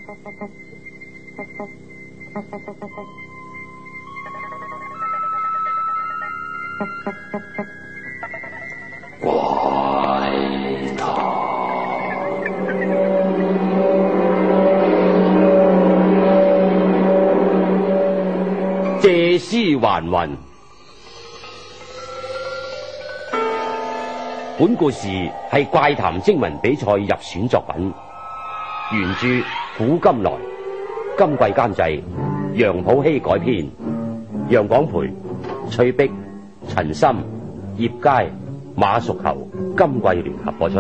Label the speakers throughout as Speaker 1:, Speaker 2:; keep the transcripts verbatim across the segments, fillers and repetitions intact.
Speaker 1: 借屍還魂。本故事係怪談徵文比賽入選作品，原著古今來，今季監製楊普希改編，楊廣培、翠碧、陳森、葉佳、馬淑球今季聯合播出。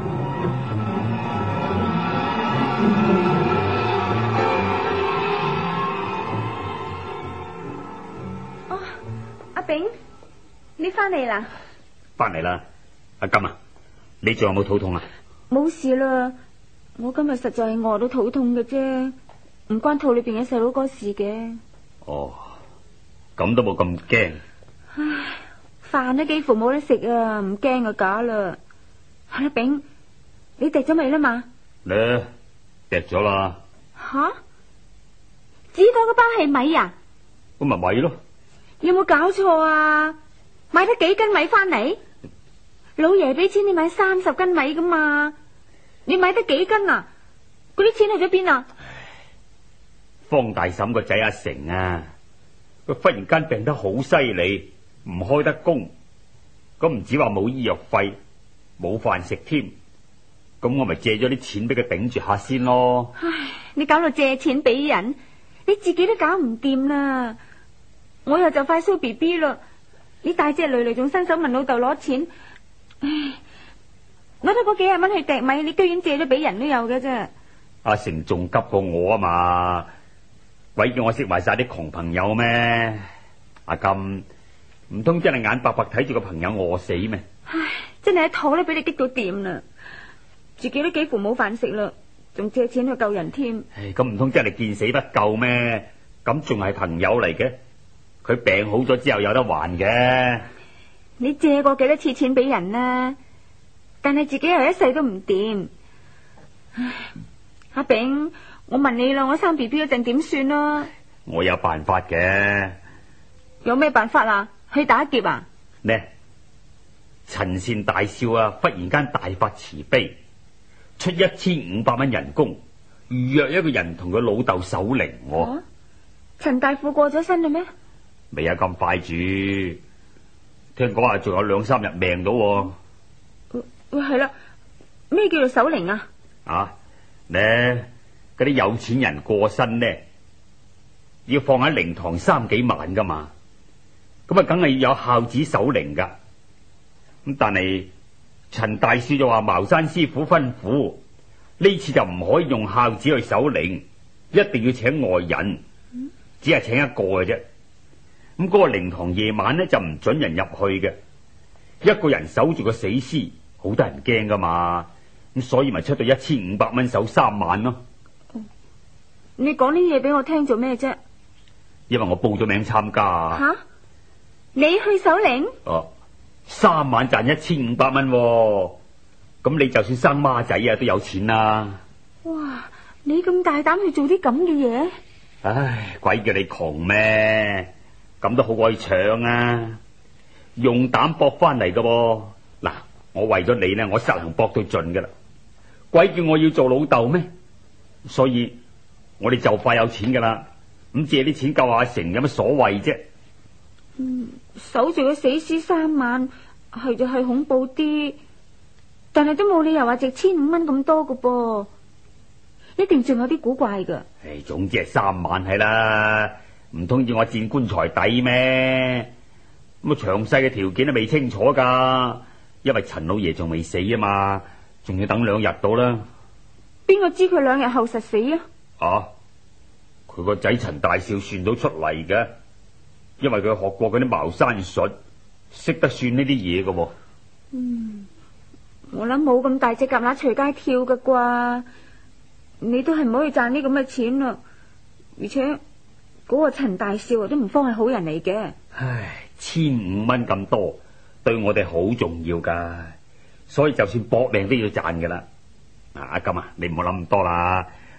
Speaker 2: 哦，阿炳，你翻嚟啦？
Speaker 3: 翻嚟啦。阿金啊，你仲有冇肚痛啊？
Speaker 2: 冇事啦，我今日實在係餓到肚痛嘅啫，唔關肚裏邊嘅細佬哥事嘅。
Speaker 3: 哦，咁都冇咁驚。
Speaker 2: 唉，飯都幾乎冇得食啊，唔驚就假啦。阿炳，你滴咗未啦嘛？
Speaker 3: 咧，滴咗啦。
Speaker 2: 吓？指到嗰包係米啊？
Speaker 3: 咁咪米咯。
Speaker 2: 你有冇搞錯啊？買得幾斤米翻嚟？老爺俾錢你買三十斤米噶嘛？你買得幾斤啊？嗰啲錢去咗邊啊？
Speaker 3: 方大嬸個仔阿成啊，佢忽然間病得好犀利，唔開得工，咁唔止話冇醫藥費，冇飯食添，咁我咪借咗啲錢俾佢頂住下先咯。
Speaker 2: 唉，你搞到借錢俾人，你自己都搞唔掂啦。我又就快蘇 B B 啦，你大隻累累仲伸手問老豆攞錢。唉，攞咗嗰幾廿蚊去糴米，你居然借咗俾人都有嘅啫。
Speaker 3: 阿成仲急過我啊嘛，鬼叫我識埋晒啲窮朋友咩？阿金，唔通真係眼白白睇住個朋友餓死咩？
Speaker 2: 唉，真係一肚都俾你激到掂啦，自己都幾乎冇飯食啦，仲借錢去救人添。
Speaker 3: 唉，咁唔通真係見死不救咩？咁仲係朋友嚟嘅，佢病好咗之後有得還嘅。
Speaker 2: 你借過幾多次錢俾人啦？但係自己又一世都唔掂。唉，阿炳，我問你啦，我生 B B 嗰陣點算啦？
Speaker 3: 我有辦法嘅。
Speaker 2: 有咩辦法啊？去打劫啊？
Speaker 3: 呢？陳善大少啊，忽然間大發慈悲，出一千五百蚊人工，預約一個人同佢老豆守靈。我、啊、
Speaker 2: 陳大富過咗身啦咩？
Speaker 3: 未有咁快住。聽講話仲有兩三日命到。
Speaker 2: 喂，係啦，咩叫做守靈啊？
Speaker 3: 啊，咧嗰啲有錢人過身呢，要放喺靈堂三幾晚噶嘛，咁啊，梗係要有孝子守靈噶。咁但係陳大少就話茅山師傅吩咐，呢次就唔可以用孝子去守靈，一定要請外人，嗯、只係請一個嘅啫。咁嗰個靈堂夜晚呢就唔准人入去嘅，一個人守住個死屍，好多人驚噶嘛，咁所以咪出到一千五百蚊守三晚咯。
Speaker 2: 你講呢啲嘢俾我聽做咩啫？
Speaker 3: 因為我報咗名參加。
Speaker 2: 吓？你去守靈？
Speaker 3: 哦，三晚賺一千五百蚊，咁你就算生孖仔啊都有錢啦。
Speaker 2: 哇！你咁大膽去做啲咁嘅嘢？
Speaker 3: 唉，鬼叫你窮咩？咁都好過去搶啊！用膽搏翻嚟噶噃。嗱，我為咗你呢，我實行搏到盡噶啦。鬼叫我要做老豆咩？所以我哋就快有錢噶啦。咁借啲錢救阿成有乜所謂啫？
Speaker 2: 嗯，守住個死屍三晚係就係恐怖啲，但係都冇理由話值千五蚊咁多噶噃，一定仲有啲古怪噶。
Speaker 3: 唉，總之係三晚係啦。唔通要我墊棺材底咩？咁啊，詳細嘅條件都未清楚噶，因為陳老爺仲未死啊嘛，仲要等兩日到啦。
Speaker 2: 邊個知佢兩日後實死啊？
Speaker 3: 啊，佢個仔陳大少算到出嚟嘅，因為佢學過嗰啲茅山術，識得算呢啲嘢噶。
Speaker 2: 嗯，我諗冇咁大隻蛤乸隨街跳噶啩，你都係唔可以賺呢咁嘅錢啦，而且。嗰個陳大少都唔方係好人嚟嘅。
Speaker 3: 唉，千五蚊咁多，對我哋好重要噶，所以就算搏命都要賺噶啦。嗱，阿金啊，你唔好諗咁多啦，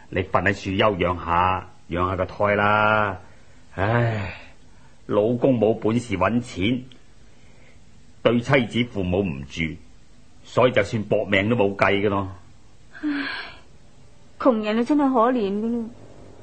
Speaker 3: 你瞓喺樹休養下，養下個胎啦。唉，老公冇本事揾錢，對妻子父母唔住，所以就算搏命都冇計噶咯。
Speaker 2: 唉，窮人啊真係可憐噶咯。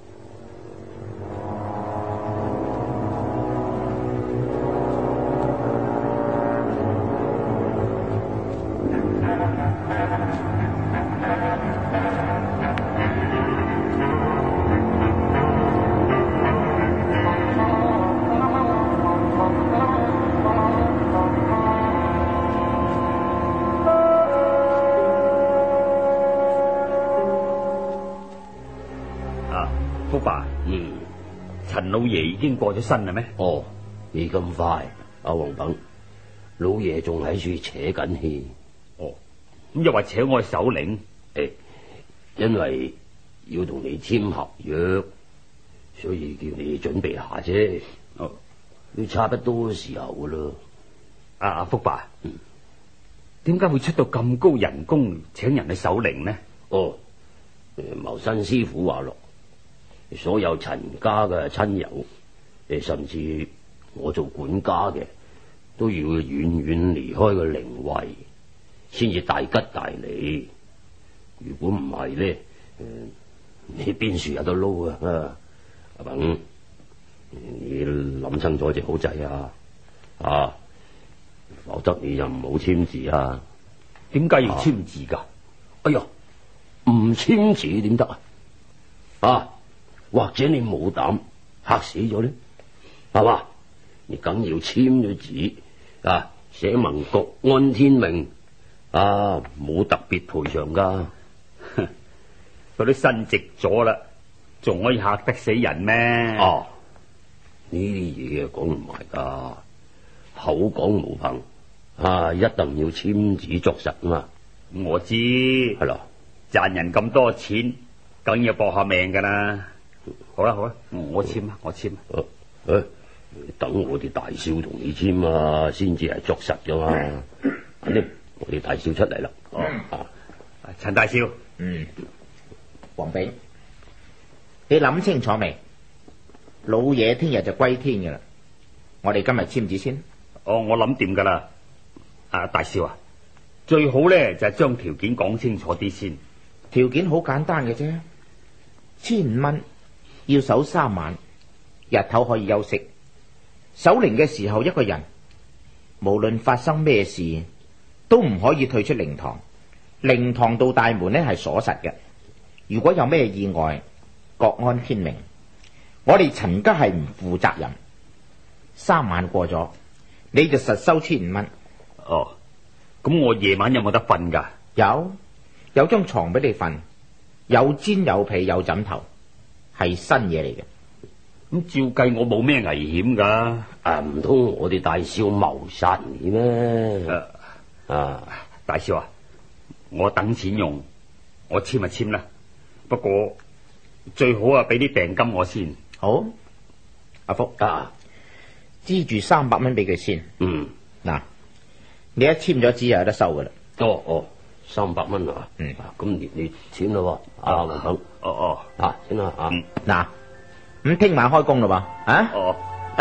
Speaker 3: 福伯，
Speaker 1: 嗯，
Speaker 3: 陳老爺已經過咗身啦咩？
Speaker 1: 哦，未咁快，阿黃炳，老爺仲喺處扯緊氣。
Speaker 3: 哦，咁又話扯我去守靈？
Speaker 1: 誒，因為要同你簽合約，所以叫你準備下啫。
Speaker 3: 哦，
Speaker 1: 都差不多時候噶啦。
Speaker 3: 阿阿福伯，
Speaker 1: 嗯，
Speaker 3: 點解會出到咁高人工請人去守靈呢？
Speaker 1: 哦，謀新師傅話落。所有陳家嘅親友，誒，甚至我做管家嘅，都要遠遠離開個靈位，先至大吉大利。如果唔係咧，你邊處有得撈啊？阿炳，你諗清楚隻好仔啊！啊，否則你就唔好簽字啊！
Speaker 3: 點解要簽字噶？
Speaker 1: 哎呀，唔簽字點得啊？啊！或者你冇膽嚇死咗咧，係嘛？你梗要簽咗字啊，寫文局安天命啊，冇特別賠償噶。
Speaker 3: 佢都伸直咗啦，仲可以嚇得死人咩？
Speaker 1: 哦，呢啲嘢講唔埋噶，口講無憑啊，一定要簽字作實啊嘛。
Speaker 3: 我知
Speaker 1: 係咯，
Speaker 3: 賺人咁多錢，梗要搏下命噶啦。好啦好啦，我簽啊，我簽啊。
Speaker 1: 誒、啊，等我哋大少同你簽啊，先至係作實噶嘛。肯定我哋大少出嚟啦。哦啊，
Speaker 3: 陳大少，
Speaker 4: 嗯，黃炳，你諗清楚未？老爺聽日就歸天噶啦，我哋今日簽字先。
Speaker 3: 哦，我諗掂噶啦。啊，大少啊，最好咧就係將條件講清楚啲先。
Speaker 4: 條件好簡單嘅啫，千五蚊。要守三晚，日頭可以休息。守靈嘅時候，一個人無論發生咩事，都唔可以退出靈堂。靈堂到大門呢係鎖實嘅。如果有咩意外，各安天命。我哋陳家係唔負責任。三晚過咗，你就實收千五蚊。
Speaker 3: 哦，咁我夜晚有冇得瞓噶？
Speaker 4: 有，有張床俾你瞓，有氈有被有枕頭。係新嘢嚟嘅，
Speaker 3: 咁照計我冇咩危險噶。
Speaker 1: 啊，唔通我哋大少謀殺你咩？
Speaker 3: 啊，
Speaker 1: 啊，
Speaker 3: 大少啊，我等錢用，我簽就簽啦。不過最好啊，俾啲訂金我先。
Speaker 4: 好，阿福啊，支住三百蚊俾佢先。
Speaker 1: 嗯，
Speaker 4: 嗱，你一簽咗字就有得收噶啦。
Speaker 1: 哦哦，三百蚊啊。
Speaker 4: 嗯，
Speaker 1: 咁你你簽啦，阿黃炳。
Speaker 3: 哦哦，
Speaker 1: 啊，先啦啊。
Speaker 4: 嗱，咁聽晚開工啦噃，啊？
Speaker 3: 哦。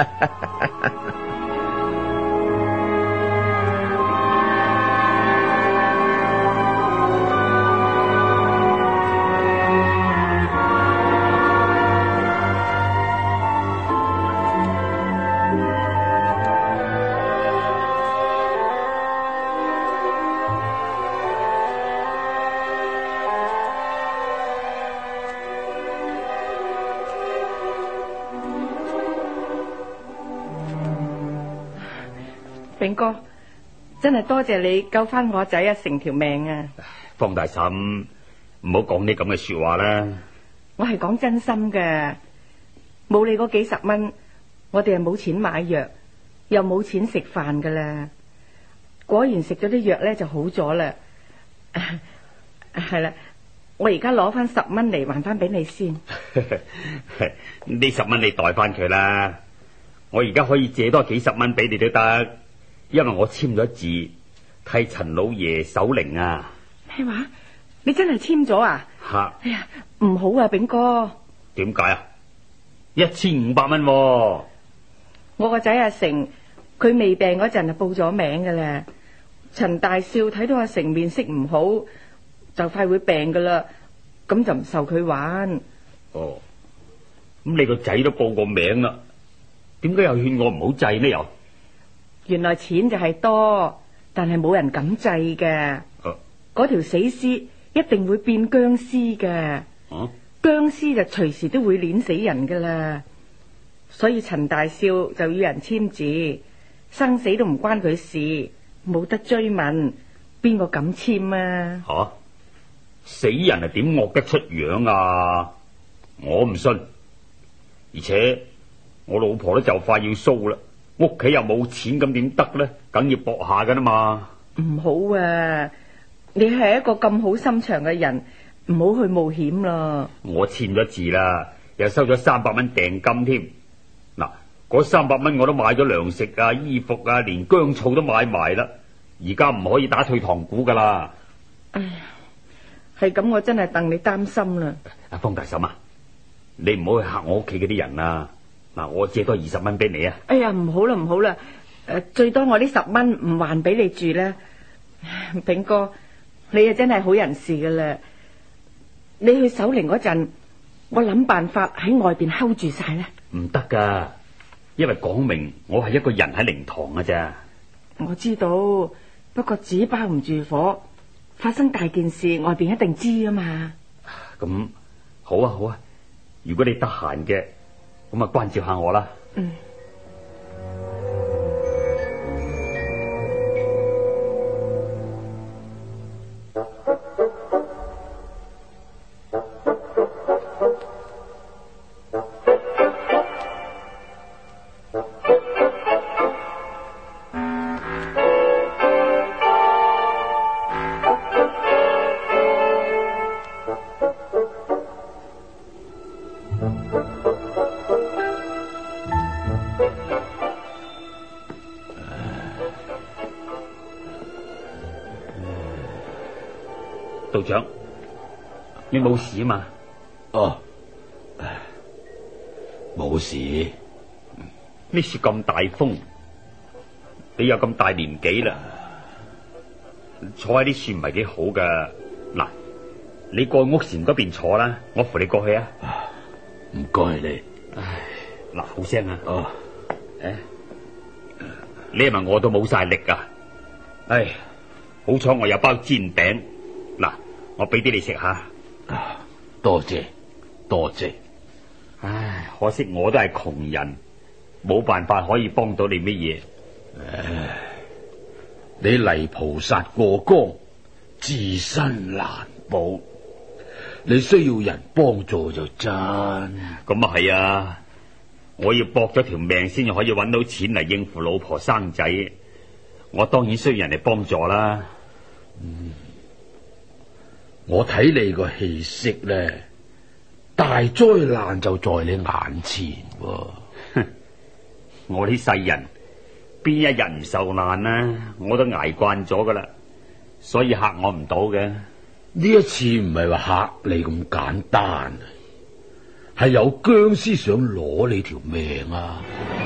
Speaker 5: 炳哥，真係多謝你救翻我仔啊，成條命啊！
Speaker 3: 方大嬸，唔好講啲咁嘅說話啦。
Speaker 5: 我係講真心嘅，冇你嗰幾十蚊，我哋係冇錢買藥，又冇錢食飯噶啦。果然食咗啲藥咧就好咗啦。係啦，我而家攞翻十蚊嚟還翻俾你先。
Speaker 3: 呢十蚊你袋翻佢啦，我而家可以借多幾十蚊俾你都得。因為我簽咗字替陳老爺守靈啊。
Speaker 5: 咩話？你真係簽咗啊？
Speaker 3: 吓！
Speaker 5: 哎呀， 唔好啊，炳哥。
Speaker 3: 點解啊？一千五百蚊喎。
Speaker 5: 我個仔阿成，佢未病嗰陣就報咗名噶啦。陳大少睇到阿成面色唔好，就快會病噶啦，咁就唔受佢玩。
Speaker 3: 哦，咁你個仔都報過名啦，點解又勸我唔好制呢？又
Speaker 5: 原來錢就係多，但係冇人敢制嘅。嗰條、啊、死屍一定會變僵屍嘅。
Speaker 3: 啊、
Speaker 5: 僵屍就隨時都會碾死人噶啦。所以陳大少就要人簽字，生死都唔關佢事，冇得追問，邊個敢簽啊？
Speaker 3: 吓、啊，死人係點惡得出樣啊？我唔信，而且我老婆都就快要蘇啦，屋企又冇錢，咁點得呢？梗要搏下噶啦嘛。
Speaker 5: 唔好啊！你係一個咁好心腸嘅人，唔好去冒險啦。
Speaker 3: 我簽咗字啦，又收咗三百蚊訂金添。嗱，嗰三百蚊我都買咗糧食啊、衣服啊，連薑醋都買埋啦。而家唔可以打退堂鼓噶啦。
Speaker 5: 哎呀，係咁，我真係戥你擔心啦。
Speaker 3: 阿方大嬸啊，你唔好去嚇我屋企嗰啲人啊。嗱，我借多二十蚊俾你啊。
Speaker 5: 哎呀，唔好啦，唔好啦。誒，最多我呢十蚊唔還俾你住啦。炳哥，你啊真係好人士噶啦。你去守靈嗰陣，我諗辦法喺外邊睺住晒啦。
Speaker 3: 唔得噶，因為講明我係一個人喺靈堂噶咋。
Speaker 5: 我知道，不過紙包唔住火，發生大件事，外邊一定知啊嘛。
Speaker 3: 咁好啊，好啊，如果你得閒嘅，咁啊關照下我啦。
Speaker 5: 嗯。
Speaker 3: 道長，你冇事啊嘛？
Speaker 6: 哦，冇事。
Speaker 3: 呢次咁大風，你有咁大年紀啦，坐喺啲樹唔係幾好噶。嗱，你過屋檐嗰邊坐啦，我扶你過去啊。
Speaker 6: 唔該你。
Speaker 3: 唉，嗱，好聲啊。
Speaker 6: 哦，
Speaker 3: 誒，你係咪餓到冇晒力啊？唉，好彩我有包煎餅。嗱，我俾啲你食下。
Speaker 6: 多謝多謝。
Speaker 3: 唉，可惜我都係窮人，冇辦法可以幫到你乜嘢。
Speaker 6: 唉，你泥菩薩過江，自身難保，你需要人幫助就真。
Speaker 3: 咁啊係啊，我要搏咗條命先至可以搵到錢嚟應付老婆生仔，我當然需要人嚟幫助啦。
Speaker 6: 嗯，我睇你個氣息咧，大災難就在你眼前喎。
Speaker 3: 我呢世人邊一日唔受難啊？我都挨慣咗噶啦，所以嚇我唔到嘅。
Speaker 6: 呢一次唔係話嚇你咁簡單，係有僵屍想攞你條命啊！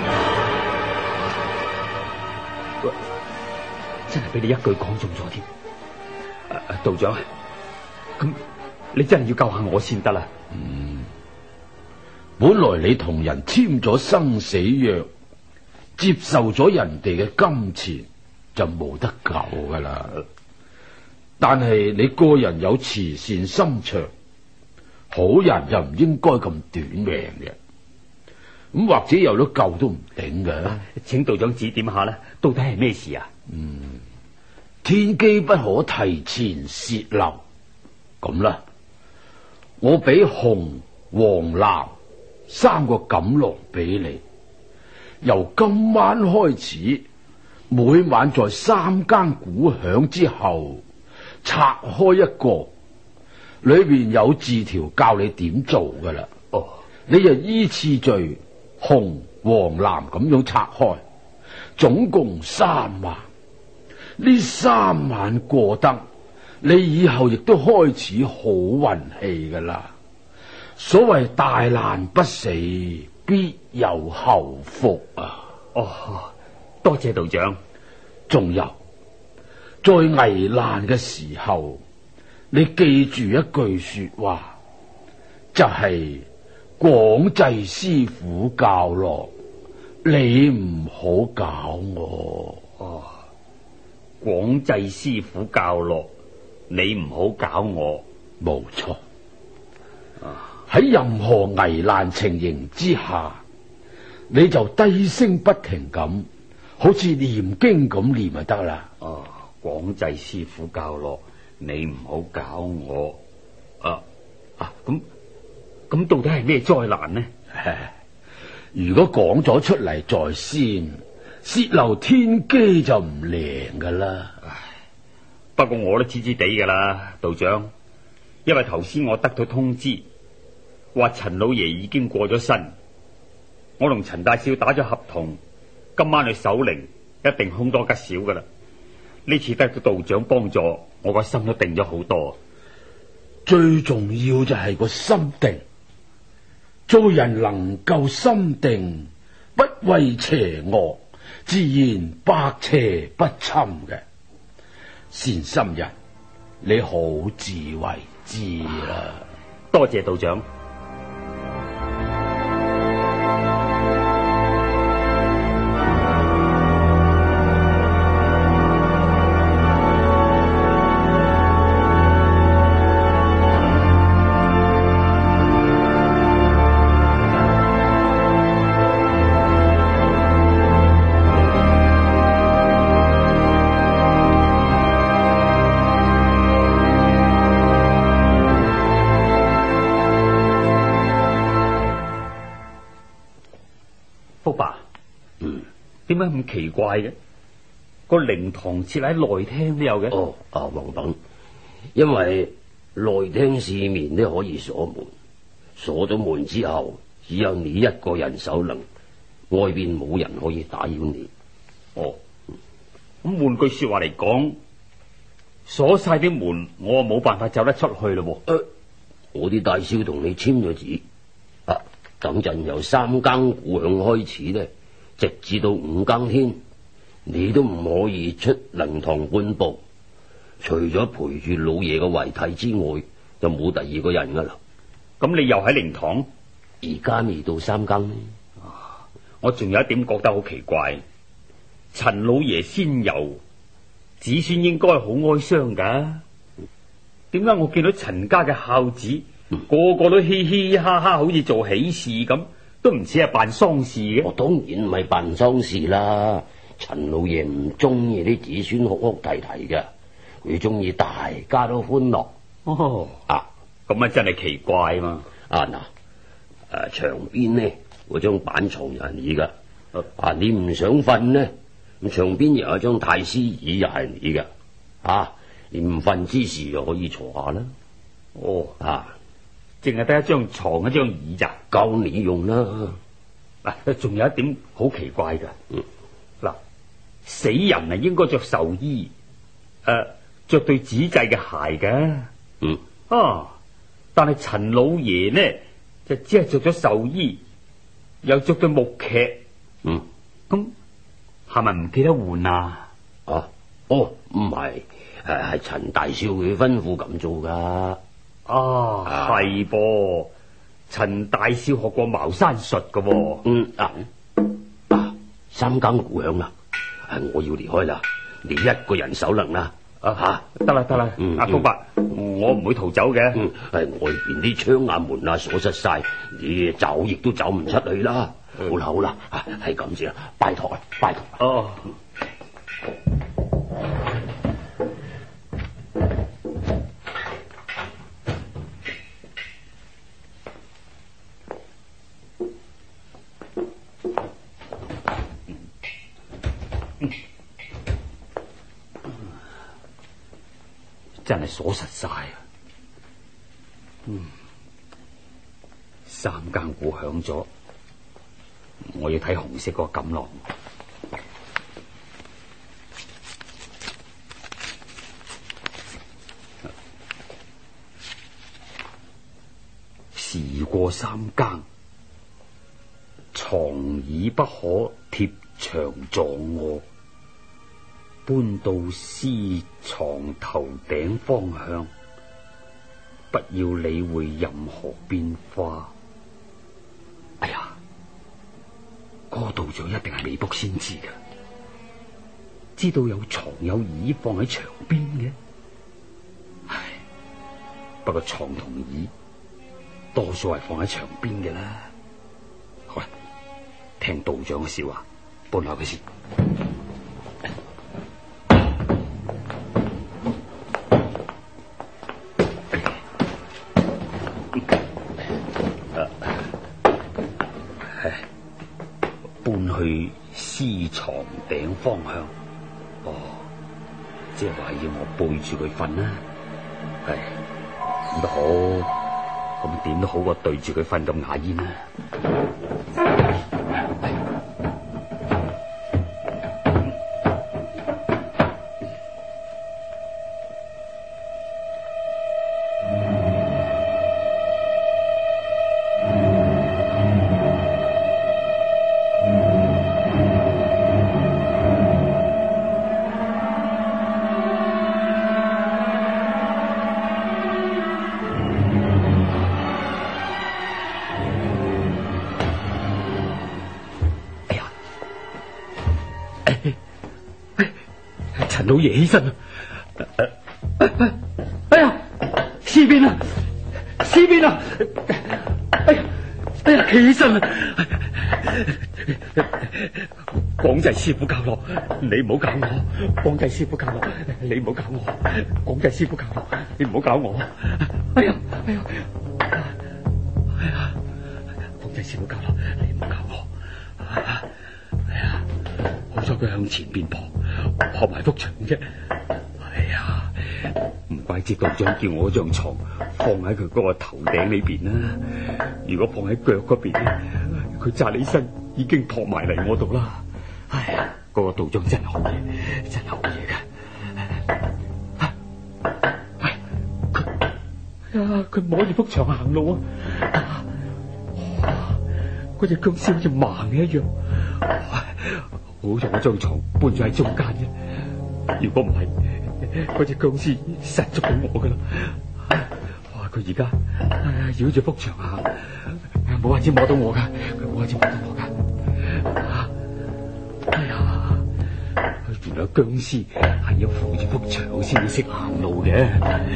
Speaker 3: 真係俾你一句講中咗添。啊，道長，咁你真係要救下我先得啦。
Speaker 6: 嗯，本來你同人簽咗生死約，接受咗人哋嘅金錢就冇得救噶啦。但係你個人有慈善心腸，好人又唔應該咁短命嘅。咁或者有咗救都唔頂嘅。
Speaker 3: 請道長指點下啦，到底係咩事啊？
Speaker 6: 嗯，天機不可提前泄漏。咁啦，我俾紅、黃、藍三個錦囊俾你，由今晚開始，每晚在三更鼓響之後拆開一個，裏邊有字條教你點做噶啦。
Speaker 3: 哦，
Speaker 6: 你就依次序紅、黃、藍咁樣拆開，總共三晚。呢三晚過得，你以後亦都開始好運氣噶啦。 所謂大難不死，必有後福啊！
Speaker 3: 哦，多謝道長。
Speaker 6: 仲有，在危難嘅時候，你記住一句說話，就係、是、廣濟師傅教落，你唔好搞我。
Speaker 3: 哦，廣濟師傅教落，你唔好搞我。
Speaker 6: 冇錯。喺任何危難情形之下，你就低聲不停咁，好似念經咁念就得啦。
Speaker 3: 哦，廣濟師傅教落，你唔好搞我。啊啊，咁咁到底係咩災難呢？
Speaker 6: 如果講咗出嚟在先，泄漏天機就唔靈噶啦。
Speaker 3: 不過我都知知地噶啦，道長，因為頭先我得到通知，話陳老爺已經過咗身，我同陳大少打咗合同，今晚去守靈一定凶多吉少噶啦。呢次得到道長幫助，我個心都定咗好多。
Speaker 6: 最重要就係個心定，做人能夠心定，不畏邪惡，自然百邪不侵嘅。善心人，你好自為之啦。
Speaker 3: 多謝道長。點解咁奇怪嘅？個靈堂設喺內廳都有嘅。
Speaker 1: 哦，啊，黃等，因為內廳四面都可以鎖門，鎖咗門之後，只有你一個人守靈，外邊冇人可以打擾你。
Speaker 3: 哦，咁換句說話嚟講，鎖晒啲門，我冇辦法走得出去咯。
Speaker 1: 誒、呃，我啲大少同你簽咗字，啊，等陣由三更鼓響開始咧，直至到五更天，你都唔可以出靈堂半步，除咗陪住老爺嘅遺體之外，就冇第二個人噶啦。
Speaker 3: 咁你又喺靈堂？
Speaker 1: 而家未到三更呢。
Speaker 3: 啊，我仲有一點覺得好奇怪，陳老爺仙遊，子孫應該好哀傷噶。點解我見到陳家嘅孝子、嗯、個個都嘻嘻哈哈，好似做喜事咁？都唔似係辦喪事嘅。我
Speaker 1: 當然唔係辦喪事啦。陳老爺唔中意啲子孫哭哭啼啼嘅，佢中意大家都歡樂。
Speaker 3: 哦，啊，咁啊真係奇怪嘛。
Speaker 1: 啊嗱，誒牆邊呢嗰張板床又係你噶。啊，啊你唔想瞓呢，咁牆邊又有張太師椅又係你嘅。啊，你唔瞓之時又可以坐下啦。
Speaker 3: 哦，
Speaker 1: 啊。
Speaker 3: 淨係得一張床一張椅咋，
Speaker 1: 夠你用啦。
Speaker 3: 嗱，仲有一點好奇怪噶。
Speaker 1: 嗯，
Speaker 3: 嗱，死人啊應該着壽衣，誒、呃，着對紙製嘅鞋嘅。
Speaker 1: 嗯，
Speaker 3: 啊，但係陳老爺呢就只係着咗壽衣，又着對木屐。
Speaker 1: 嗯，
Speaker 3: 咁係咪唔記得換啊？
Speaker 1: 啊，哦，唔係，誒係陳大少佢吩咐咁做噶。
Speaker 3: 啊，係噃，陳大少學過茅山術噶。
Speaker 1: 嗯啊，啊三更鼓響啦，我要離開啦，你一個人守靈啦。啊吓，得啦得啦，阿福伯，我唔會逃走嘅。嗯，係外邊啲窗啊門啊鎖實晒，你走亦都走唔出去啦。嗯、好啦好啦，係咁先啦，拜託啊拜託。
Speaker 3: 哦。真係鎖實晒啊！嗯，三更鼓響咗，我要睇紅色嗰個錦囊。是過三更，床椅不可貼牆撞臥，搬到屍床頭頂方向，不要理會任何變化。哎呀，嗰個道長一定係未卜先知噶，知道有床有椅放喺牆邊嘅。唉，不過床同椅多數係放喺牆邊嘅啦。好啦，聽道長嘅笑話，搬下佢先。搬去屍床頂方向。哦，即係話要我背住佢瞓啦。唉，咁都好，咁點都好過對住佢瞓咁牙煙啦。陳老爺起身啦！哎呀，屍邊啊，屍邊啊！哎呀，哎呀，起身啦！廣濟師傅教落，你唔好搞我！廣濟師傅教落，你唔好搞我！廣濟師傅教落，你唔好搞我！哎呀，哎呀，哎呀！廣濟師傅教落，你唔好搞我！哎呀，好彩佢向前邊撲。學埋幅牆啫，哎呀，唔怪之道長叫我張床放喺佢嗰個頭頂呢邊啦。如果放喺腳嗰邊咧，佢扎起身已經撲埋嚟我度啦。哎呀，嗰、嗰個道長真係好嘢，真係好嘢噶。哎，佢呀，佢摸住幅牆行路啊！嗰隻僵屍好似盲嘅一樣。好在我張床搬咗喺中間啫，如果唔係，嗰隻僵屍實捉到我噶啦！哇，佢而家繞住幅牆行，冇法子摸到我噶，佢冇法子摸到我噶。哎呀，原來僵屍係要扶住幅牆先至識行路嘅。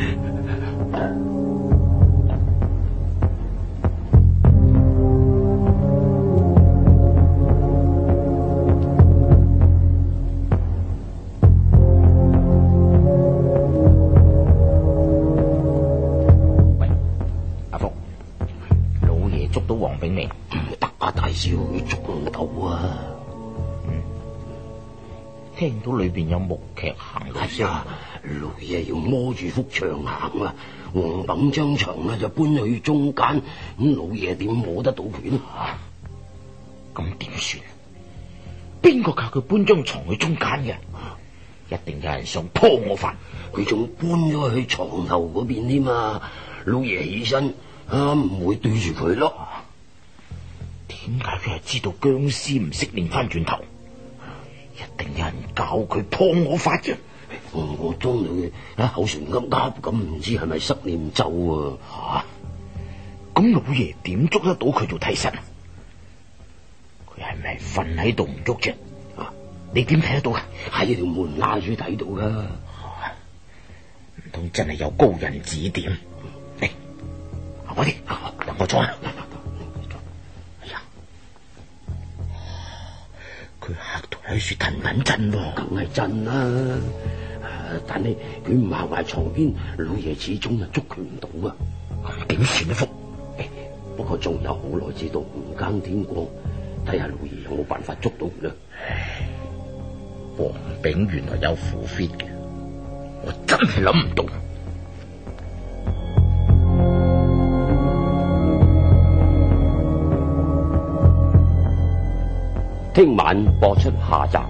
Speaker 4: 聽到裏邊有木屐行路聲，
Speaker 7: 老爺要摸住幅牆行啊！黃炳張牆啊就搬去中間，咁老爺點摸得到佢呢？
Speaker 4: 咁點算？邊個教佢搬張床去中間嘅？一定有人想拖我飯，
Speaker 7: 佢仲搬咗去床頭嗰邊添嘛！老爺起身啊，唔會對住佢咯。
Speaker 4: 點解佢係知道僵屍唔識擰翻轉頭？一定有人教佢破我法嘅。
Speaker 7: 我我當佢啊口唇噏噏咁，唔知係咪失念咒啊？
Speaker 4: 吓，咁老爺點捉得到佢做替身？佢係咪瞓喺度唔喐啫？啊，你點睇得到噶？
Speaker 7: 喺條門拉住睇到噶。
Speaker 4: 唔通真係有高人指點？嚟，快啲，等我坐。佢嚇到喺樹騰騰震喎，
Speaker 7: 梗係震啦！但係佢唔行埋床邊，老爺始終係捉佢唔到啊！
Speaker 4: 咁點算啊？福，
Speaker 7: 不過仲有好耐至到五更天光，睇下老爺有冇辦法捉到佢啦。
Speaker 4: 黃炳原來有符 fit 嘅，我真係諗唔到。
Speaker 1: 聽晚播出下集。